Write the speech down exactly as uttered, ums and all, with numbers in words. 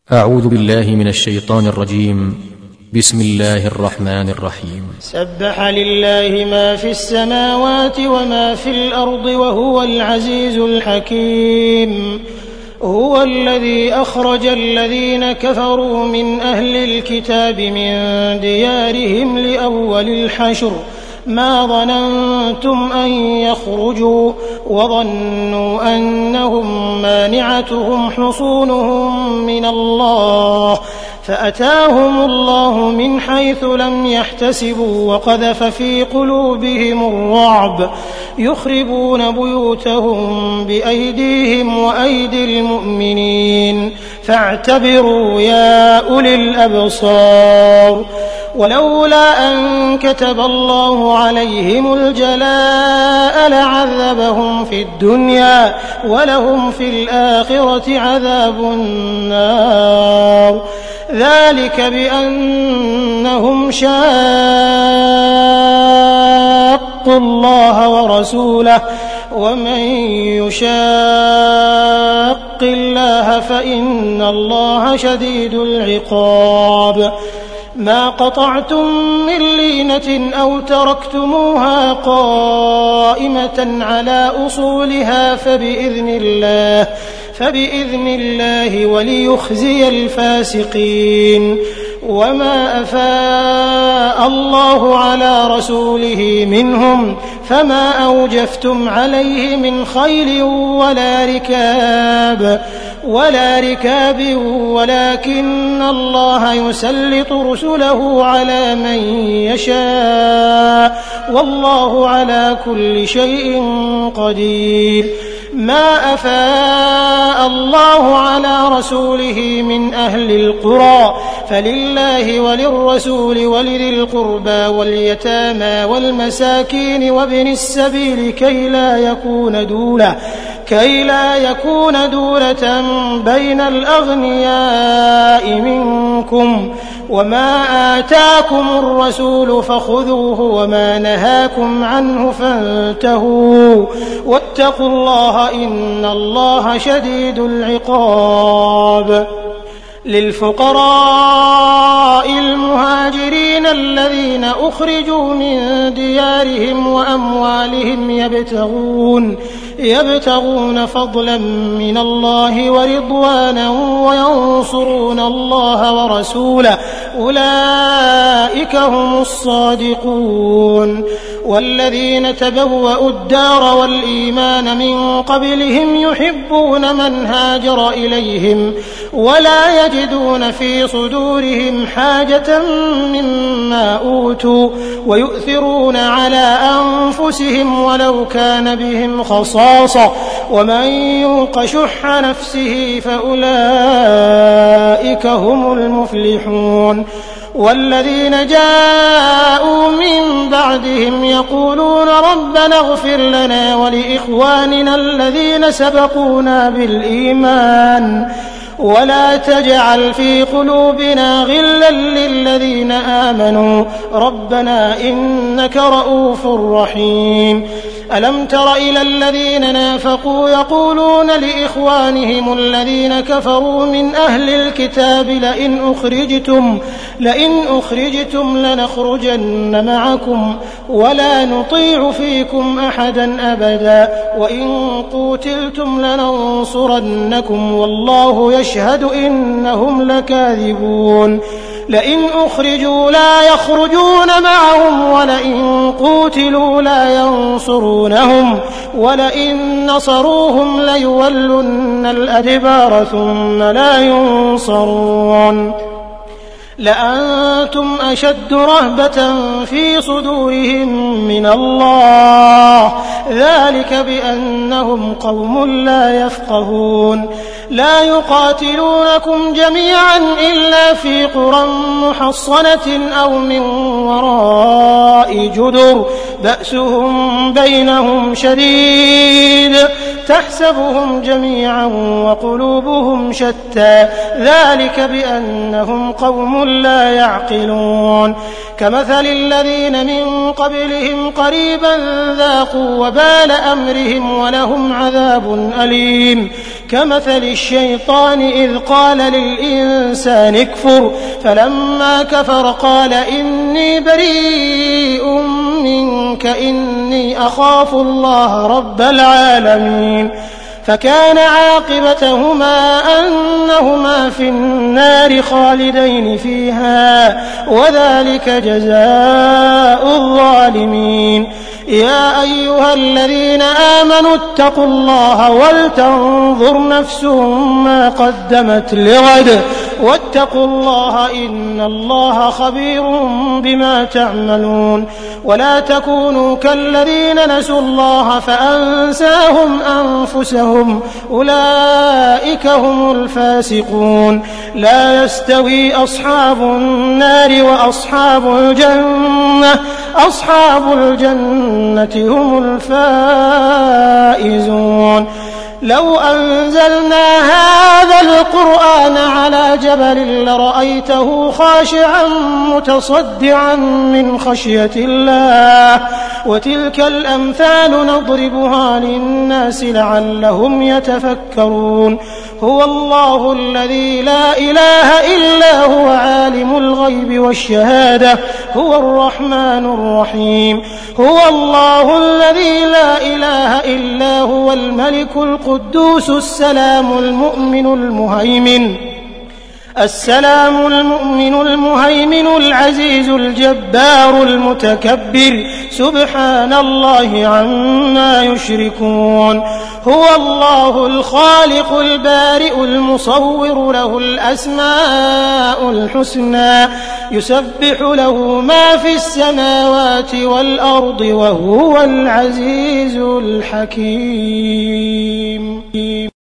أعوذ بالله من الشيطان الرجيم. بسم الله الرحمن الرحيم. سبح لله ما في السماوات وما في الأرض وهو العزيز الحكيم. هو الذي أخرج الذين كفروا من أهل الكتاب من ديارهم لأول الحشر ما ظننتم أن يخرجوا وظنوا أنهم مانعتهم حصونهم من الله فأتاهم الله من حيث لم يحتسبوا وقذف في قلوبهم الرعب يخربون بيوتهم بأيديهم وأيدي المؤمنين فاعتبروا يا أولي الأبصار. ولولا أن كتب الله عليهم الجلاء لعذبهم في الدنيا ولهم في الآخرة عذاب النار ذلك بأنهم شاقوا الله ورسوله ومن يشاق الله فإن الله شديد العقاب. ما قطعتم من لينة أو تركتموها قائمة على أصولها فبإذن الله فبإذن الله وليخزي الفاسقين. وما أفاء الله على رسوله منهم فما أوجفتم عليه من خيل ولا ركاب ولا ركاب ولكن الله يسلط رسله على من يشاء والله على كل شيء قدير. ما أفاء الله على رسوله من أهل القرى فلله وللرسول ولذي القربى واليتامى والمساكين وابن السبيل كي لا يكون دولة كي لا يكون دولة بين الأغنياء منكم. وما آتاكم الرسول فخذوه وما نهاكم عنه فانتهوا واتقوا الله إن الله شديد العقاب. للفقراء المهاجرين الذين أخرجوا من ديارهم وأموالهم يبتغون يبتغون فضلا من الله ورضوانا وينصرون الله ورسوله أولئك هم الصادقون. والذين تبوأوا الدار والإيمان من قبلهم يحبون من هاجر إليهم ولا يجدون في صدورهم حاجة مما أوتوا ويؤثرون على أنفسهم ولو كان بهم خصاصة ومن يوق شح نفسه فأولئك هم المفلحون. والذين جاءوا من بعدهم يقولون ربنا اغفر لنا ولإخواننا الذين سبقونا بالإيمان ولا تجعل في قلوبنا غلا للذين آمنوا ربنا إنك رؤوف رحيم. ألم تر إلى الذين نافقوا يقولون لإخوانهم الذين كفروا من أهل الكتاب لئن أخرجتم لئن أخرجتم لنخرجن معكم ولا نطيع فيكم أحدا أبدا وإن قوتلتم لننصرنكم والله يشهد إنهم لكاذبون. لئن أخرجوا لا يخرجون معهم ولئن قوتلوا لا ينصرونهم ولئن نصروهم ليولن الأدبار ثم لا ينصرون. لأنتم أشد رهبة في صدورهم من الله ذلك بأنهم قوم لا يفقهون. لا يقاتلونكم جميعا إلا في قرى محصنة أو من وراء جدر بأسهم بينهم شديد تحسبهم جميعا وقلوبهم شتى ذلك بأنهم قوم لا يعقلون. كمثل الذين من قبلهم قريبا ذاقوا وبال أمرهم ولهم عذاب أليم. كمثل الشيطان إذ قال للإنسان اكفر فلما كفر قال إني بريء منك إني أخاف الله رب العالمين فكان عاقبتهما أنهما في النار خالدين فيها وذلك جزاء الظالمين. يا أيها الذين آمنوا اتقوا الله ولتنظر نفس ما قدمت لغد واتقوا الله إن الله خبير بما تعملون. ولا تكونوا كالذين نسوا الله فأنساهم أنفسهم أولئك هم الفاسقون. لا يستوي أصحاب النار وأصحاب الجنة أصحاب الجنة هم الفائزون. لو أنزلنا هذا القرآن على جبل لرأيته خاشعا متصدعا من خشية الله وتلك الأمثال نضربها للناس لعلهم يتفكرون. هو الله الذي لا إله إلا هو عالم الغيب والشهادة هو الرحمن الرحيم. هو الله الذي لا إله إلا هو الملك القدوس السلام المؤمن المهيمن السلام المؤمن المهيمن العزيز الجبار المتكبر سبحان الله عما يشركون. هو الله الخالق البارئ المصور له الأسماء الحسنى يسبح له ما في السماوات والأرض وهو العزيز الحكيم.